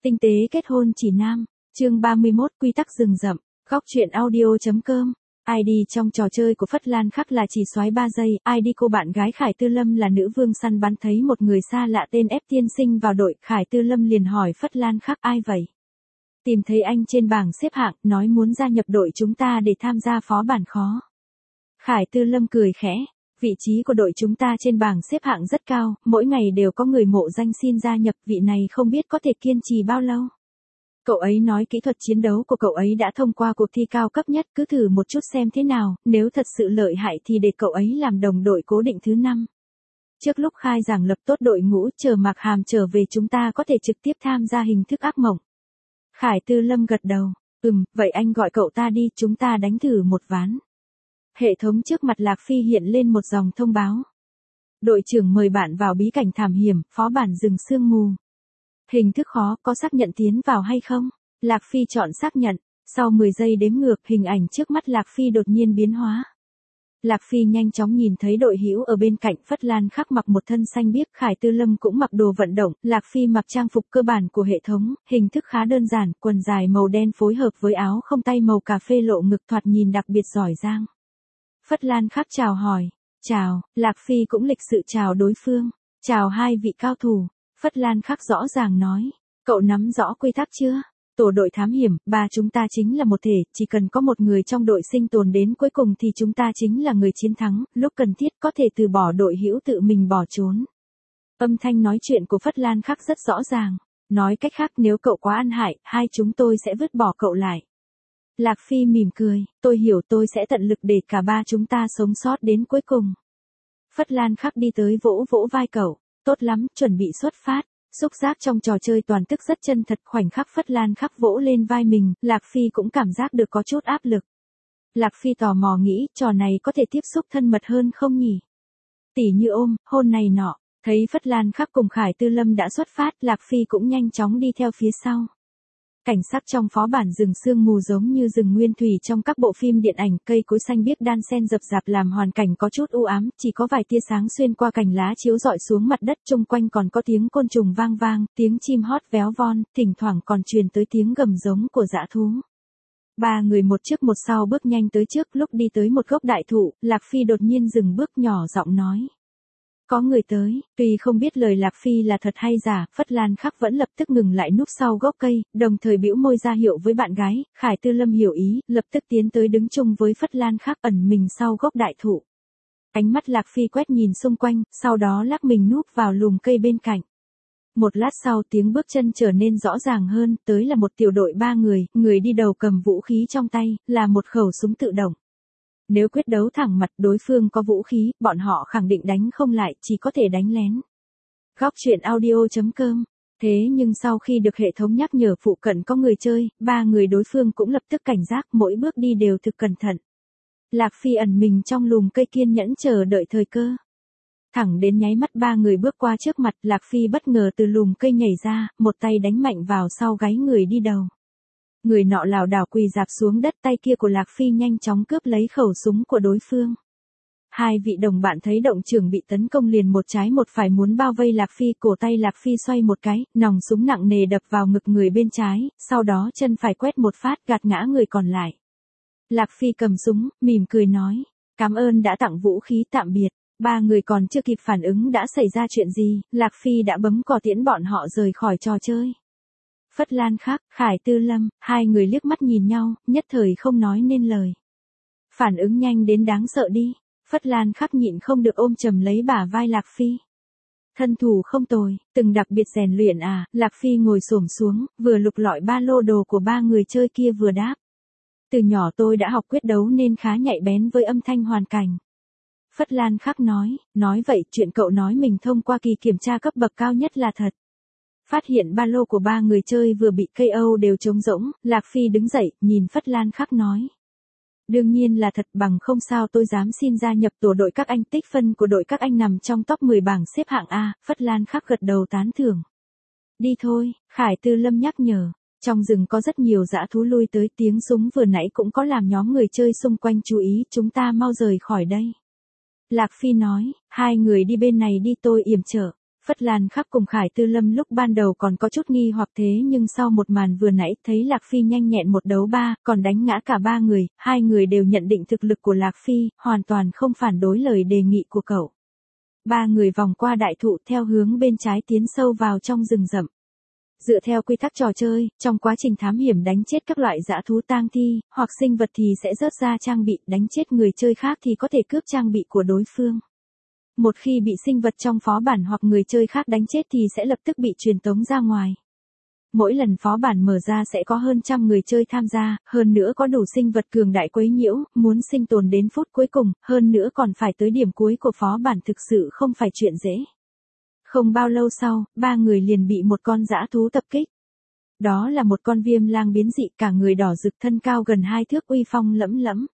Tinh tế kết hôn chỉ nam, chương 31 quy tắc rừng rậm, góc truyện audio.com. ID trong trò chơi của Phất Lan Khắc là chỉ soái 3 giây, ID cô bạn gái Khải Tư Lâm là nữ vương săn bắn thấy một người xa lạ tên F tiên sinh vào đội, Khải Tư Lâm liền hỏi Phất Lan Khắc ai vậy? Tìm thấy anh trên bảng xếp hạng, nói muốn gia nhập đội chúng ta để tham gia phó bản khó. Khải Tư Lâm cười khẽ, vị trí của đội chúng ta trên bảng xếp hạng rất cao, mỗi ngày đều có người mộ danh xin gia nhập, vị này không biết có thể kiên trì bao lâu. Cậu ấy nói kỹ thuật chiến đấu của cậu ấy đã thông qua cuộc thi cao cấp nhất, cứ thử một chút xem thế nào, nếu thật sự lợi hại thì để cậu ấy làm đồng đội cố định thứ 5. Trước lúc khai giảng lập tốt đội ngũ, chờ Mạc Hàm trở về chúng ta có thể trực tiếp tham gia hình thức ác mộng. Khải Tư Lâm gật đầu, vậy anh gọi cậu ta đi, chúng ta đánh thử một ván. Hệ thống trước mặt Lạc Phi hiện lên một dòng thông báo. Đội trưởng mời bạn vào bí cảnh thảm hiểm, phó bản rừng sương mù. Hình thức khó, có xác nhận tiến vào hay không? Lạc Phi chọn xác nhận, sau 10 giây đếm ngược, hình ảnh trước mắt Lạc Phi đột nhiên biến hóa. Lạc Phi nhanh chóng nhìn thấy đội hữu ở bên cạnh, Phất Lan Khắc mặc một thân xanh biếc, Khải Tư Lâm cũng mặc đồ vận động, Lạc Phi mặc trang phục cơ bản của hệ thống, hình thức khá đơn giản, quần dài màu đen phối hợp với áo không tay màu cà phê lộ ngực thoạt nhìn đặc biệt giỏi giang. Phất Lan Khắc chào hỏi, chào, Lạc Phi cũng lịch sự chào đối phương, chào hai vị cao thủ. Phất Lan Khắc rõ ràng nói, cậu nắm rõ quy tắc chưa? Tổ đội thám hiểm, chúng ta chính là một thể, chỉ cần có một người trong đội sinh tồn đến cuối cùng thì chúng ta chính là người chiến thắng, lúc cần thiết có thể từ bỏ đội hữu tự mình bỏ trốn. Âm thanh nói chuyện của Phất Lan Khắc rất rõ ràng, nói cách khác nếu cậu quá ăn hại, hai chúng tôi sẽ vứt bỏ cậu lại. Lạc Phi mỉm cười, tôi hiểu, tôi sẽ tận lực để cả ba chúng ta sống sót đến cuối cùng. Phất Lan Khắc đi tới vỗ vỗ vai cậu, tốt lắm, chuẩn bị xuất phát. Xúc giác trong trò chơi toàn tức rất chân thật, khoảnh khắc Phất Lan Khắc vỗ lên vai mình, Lạc Phi cũng cảm giác được có chút áp lực. Lạc Phi tò mò nghĩ, trò này có thể tiếp xúc thân mật hơn không nhỉ? Tỉ như ôm, hôn này nọ, thấy Phất Lan Khắc cùng Khải Tư Lâm đã xuất phát, Lạc Phi cũng nhanh chóng đi theo phía sau. Cảnh sắc trong phó bản rừng sương mù giống như rừng nguyên thủy trong các bộ phim điện ảnh, cây cối xanh biếc đan xen rậm rạp làm hoàn cảnh có chút u ám, chỉ có vài tia sáng xuyên qua cành lá chiếu rọi xuống mặt đất, chung quanh còn có tiếng côn trùng vang vang, tiếng chim hót véo von, thỉnh thoảng còn truyền tới tiếng gầm giống của dã thú. Ba người một trước một sau bước nhanh tới trước, lúc đi tới một gốc đại thụ, Lạc Phi đột nhiên dừng bước nhỏ giọng nói. Có người tới, tuy không biết lời Lạc Phi là thật hay giả, Phất Lan Khắc vẫn lập tức ngừng lại núp sau gốc cây, đồng thời bĩu môi ra hiệu với bạn gái, Khải Tư Lâm hiểu ý, lập tức tiến tới đứng chung với Phất Lan Khắc ẩn mình sau gốc đại thụ. Ánh mắt Lạc Phi quét nhìn xung quanh, sau đó lắc mình núp vào lùm cây bên cạnh. Một lát sau tiếng bước chân trở nên rõ ràng hơn, tới là một tiểu đội 3 người, người đi đầu cầm vũ khí trong tay, là một khẩu súng tự động. Nếu quyết đấu thẳng mặt đối phương có vũ khí, bọn họ khẳng định đánh không lại, chỉ có thể đánh lén. Góc truyện audio.com. Thế nhưng sau khi được hệ thống nhắc nhở phụ cận có người chơi, 3 người đối phương cũng lập tức cảnh giác, mỗi bước đi đều thực cẩn thận. Lạc Phi ẩn mình trong lùm cây kiên nhẫn chờ đợi thời cơ. Thẳng đến nháy mắt 3 người bước qua trước mặt, Lạc Phi bất ngờ từ lùm cây nhảy ra, một tay đánh mạnh vào sau gáy người đi đầu. Người nọ lảo đảo quỳ rạp xuống đất, tay kia của Lạc Phi nhanh chóng cướp lấy khẩu súng của đối phương. Hai vị đồng bạn thấy động trưởng bị tấn công liền một trái một phải muốn bao vây Lạc Phi, cổ tay Lạc Phi xoay một cái, nòng súng nặng nề đập vào ngực người bên trái, sau đó chân phải quét một phát gạt ngã người còn lại. Lạc Phi cầm súng, mỉm cười nói, cảm ơn đã tặng vũ khí, tạm biệt. 3 người còn chưa kịp phản ứng đã xảy ra chuyện gì, Lạc Phi đã bấm còi tiễn bọn họ rời khỏi trò chơi. Phất Lan Khắc, Khải Tư Lâm, hai người liếc mắt nhìn nhau, nhất thời không nói nên lời. Phản ứng nhanh đến đáng sợ đi, Phất Lan Khắc nhịn không được ôm chầm lấy bả vai Lạc Phi. Thân thủ không tồi, từng đặc biệt rèn luyện à, Lạc Phi ngồi xổm xuống, vừa lục lọi ba lô đồ của 3 người chơi kia vừa đáp. Từ nhỏ tôi đã học quyết đấu nên khá nhạy bén với âm thanh hoàn cảnh. Phất Lan Khắc nói vậy chuyện cậu nói mình thông qua kỳ kiểm tra cấp bậc cao nhất là thật. Phát hiện ba lô của 3 người chơi vừa bị KO đều trống rỗng, Lạc Phi đứng dậy, nhìn Phất Lan Khắc nói. Đương nhiên là thật, bằng không sao tôi dám xin gia nhập tổ đội các anh, tích phân của đội các anh nằm trong top 10 bảng xếp hạng A, Phất Lan Khắc gật đầu tán thưởng. Đi thôi, Khải Tư Lâm nhắc nhở, trong rừng có rất nhiều dã thú lui tới, tiếng súng vừa nãy cũng có làm nhóm người chơi xung quanh chú ý, chúng ta mau rời khỏi đây. Lạc Phi nói, hai người đi bên này đi, tôi yểm trợ. Phất Lan Khắc cùng Khải Tư Lâm lúc ban đầu còn có chút nghi hoặc thế nhưng sau một màn vừa nãy thấy Lạc Phi nhanh nhẹn một đấu ba, còn đánh ngã cả ba người, hai người đều nhận định thực lực của Lạc Phi, hoàn toàn không phản đối lời đề nghị của cậu. Ba người vòng qua đại thụ theo hướng bên trái tiến sâu vào trong rừng rậm. Dựa theo quy tắc trò chơi, trong quá trình thám hiểm đánh chết các loại dã thú tang thi, hoặc sinh vật thì sẽ rớt ra trang bị, đánh chết người chơi khác thì có thể cướp trang bị của đối phương. Một khi bị sinh vật trong phó bản hoặc người chơi khác đánh chết thì sẽ lập tức bị truyền tống ra ngoài. Mỗi lần phó bản mở ra sẽ có hơn trăm người chơi tham gia, hơn nữa có đủ sinh vật cường đại quấy nhiễu, muốn sinh tồn đến phút cuối cùng, hơn nữa còn phải tới điểm cuối của phó bản thực sự không phải chuyện dễ. Không bao lâu sau, ba người liền bị một con dã thú tập kích. Đó là một con viêm lang biến dị, cả người đỏ rực, thân cao gần 2 thước, uy phong lẫm lẫm.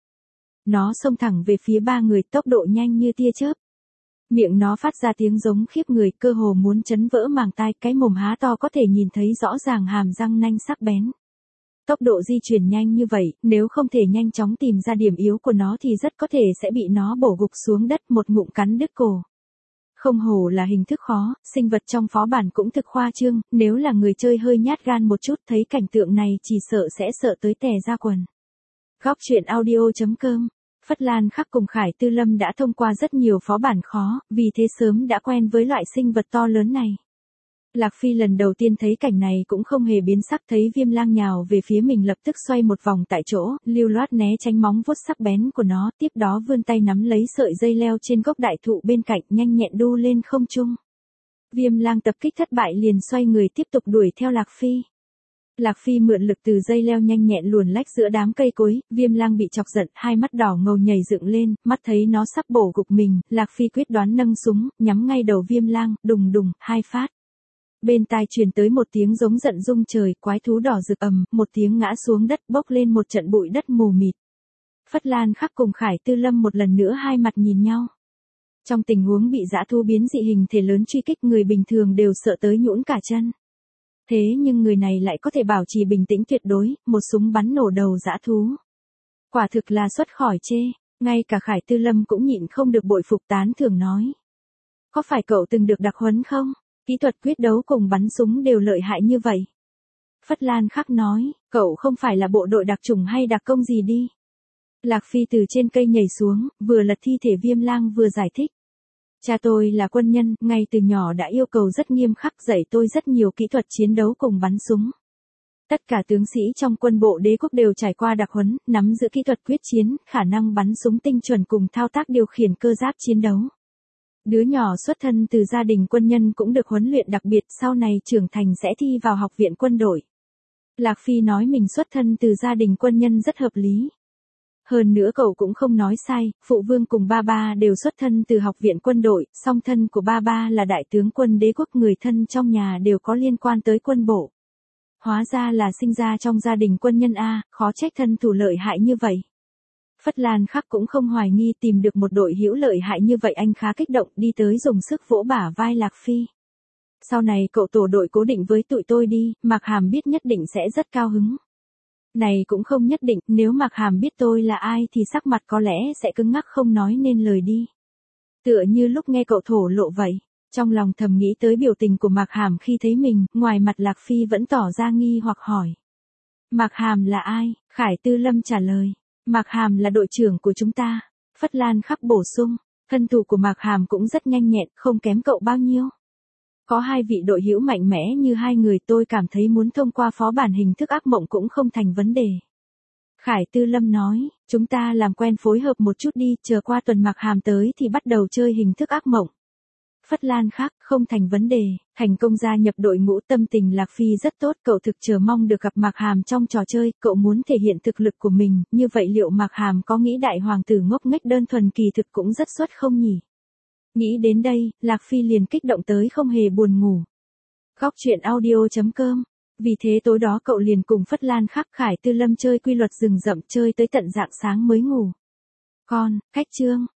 Nó xông thẳng về phía ba người, tốc độ nhanh như tia chớp. Miệng nó phát ra tiếng giống khiếp người, cơ hồ muốn chấn vỡ màng tai, cái mồm há to có thể nhìn thấy rõ ràng hàm răng nanh sắc bén. Tốc độ di chuyển nhanh như vậy, nếu không thể nhanh chóng tìm ra điểm yếu của nó thì rất có thể sẽ bị nó bổ gục xuống đất, một ngụm cắn đứt cổ. Không hổ là hình thức khó, sinh vật trong phó bản cũng thực khoa trương, nếu là người chơi hơi nhát gan một chút thấy cảnh tượng này chỉ sợ sẽ sợ tới tè ra quần. Góc truyện audio.com. Phất Lan Khắc cùng Khải Tư Lâm đã thông qua rất nhiều phó bản khó, vì thế sớm đã quen với loại sinh vật to lớn này. Lạc Phi lần đầu tiên thấy cảnh này cũng không hề biến sắc, thấy viêm lang nhào về phía mình lập tức xoay một vòng tại chỗ, lưu loát né tránh móng vuốt sắc bén của nó, tiếp đó vươn tay nắm lấy sợi dây leo trên gốc đại thụ bên cạnh, nhanh nhẹn đu lên không trung. Viêm lang tập kích thất bại liền xoay người tiếp tục đuổi theo Lạc Phi. Lạc Phi mượn lực từ dây leo nhanh nhẹn luồn lách giữa đám cây cối, viêm lang bị chọc giận, hai mắt đỏ ngầu nhảy dựng lên, mắt thấy nó sắp bổ gục mình, Lạc Phi quyết đoán nâng súng, nhắm ngay đầu viêm lang, đùng đùng, 2 phát. Bên tai truyền tới một tiếng giống giận rung trời, quái thú đỏ rực ầm, một tiếng ngã xuống đất, bốc lên một trận bụi đất mù mịt. Phất Lan Khắc cùng Khải Tư Lâm một lần nữa hai mặt nhìn nhau. Trong tình huống bị dã thú biến dị hình thể lớn truy kích, người bình thường đều sợ tới nhũn cả chân. Thế nhưng người này lại có thể bảo trì bình tĩnh tuyệt đối, một súng bắn nổ đầu dã thú. Quả thực là xuất khỏi chê, ngay cả Khải Tư Lâm cũng nhịn không được bội phục tán thưởng nói. Có phải cậu từng được đặc huấn không? Kỹ thuật quyết đấu cùng bắn súng đều lợi hại như vậy. Phất Lan Khắc nói, cậu không phải là bộ đội đặc chủng hay đặc công gì đi. Lạc Phi từ trên cây nhảy xuống, vừa lật thi thể viêm lang vừa giải thích. Cha tôi là quân nhân, ngay từ nhỏ đã yêu cầu rất nghiêm khắc, dạy tôi rất nhiều kỹ thuật chiến đấu cùng bắn súng. Tất cả tướng sĩ trong quân bộ đế quốc đều trải qua đặc huấn, nắm giữ kỹ thuật quyết chiến, khả năng bắn súng tinh chuẩn cùng thao tác điều khiển cơ giáp chiến đấu. Đứa nhỏ xuất thân từ gia đình quân nhân cũng được huấn luyện đặc biệt, sau này trưởng thành sẽ thi vào học viện quân đội. Lạc Phi nói mình xuất thân từ gia đình quân nhân rất hợp lý. Hơn nữa cậu cũng không nói sai, phụ vương cùng ba ba đều xuất thân từ học viện quân đội, song thân của ba ba là đại tướng quân đế quốc, người thân trong nhà đều có liên quan tới quân bộ. Hóa ra là sinh ra trong gia đình quân nhân a, khó trách thân thủ lợi hại như vậy. Phất Lan Khắc cũng không hoài nghi tìm được một đội hữu lợi hại như vậy, anh khá kích động, đi tới dùng sức vỗ bả vai Lạc Phi. Sau này cậu tổ đội cố định với tụi tôi đi, Mạc Hàm biết nhất định sẽ rất cao hứng. Này cũng không nhất định, nếu Mạc Hàm biết tôi là ai thì sắc mặt có lẽ sẽ cứng ngắc không nói nên lời đi. Tựa như lúc nghe cậu thổ lộ vậy, trong lòng thầm nghĩ tới biểu tình của Mạc Hàm khi thấy mình, ngoài mặt Lạc Phi vẫn tỏ ra nghi hoặc hỏi. Mạc Hàm là ai? Khải Tư Lâm trả lời. Mạc Hàm là đội trưởng của chúng ta. Phất Lan Khắc bổ sung, thân thủ của Mạc Hàm cũng rất nhanh nhẹn, không kém cậu bao nhiêu. Có hai vị đội hữu mạnh mẽ như hai người, tôi cảm thấy muốn thông qua phó bản hình thức ác mộng cũng không thành vấn đề. Khải Tư Lâm nói, chúng ta làm quen phối hợp một chút đi, chờ qua tuần Mạc Hàm tới thì bắt đầu chơi hình thức ác mộng. Phất Lan Khắc, không thành vấn đề, thành công gia nhập đội ngũ. Tâm tình Lạc Phi rất tốt, cậu thực chờ mong được gặp Mạc Hàm trong trò chơi, cậu muốn thể hiện thực lực của mình, như vậy liệu Mạc Hàm có nghĩ đại hoàng tử ngốc nghếch đơn thuần kỳ thực cũng rất xuất không nhỉ? Nghĩ đến đây, Lạc Phi liền kích động tới không hề buồn ngủ. Góc truyện audio.com. Vì thế tối đó cậu liền cùng Phất Lan Khắc, Khải Tư Lâm chơi quy luật rừng rậm, chơi tới tận rạng sáng mới ngủ. Con, cách chương.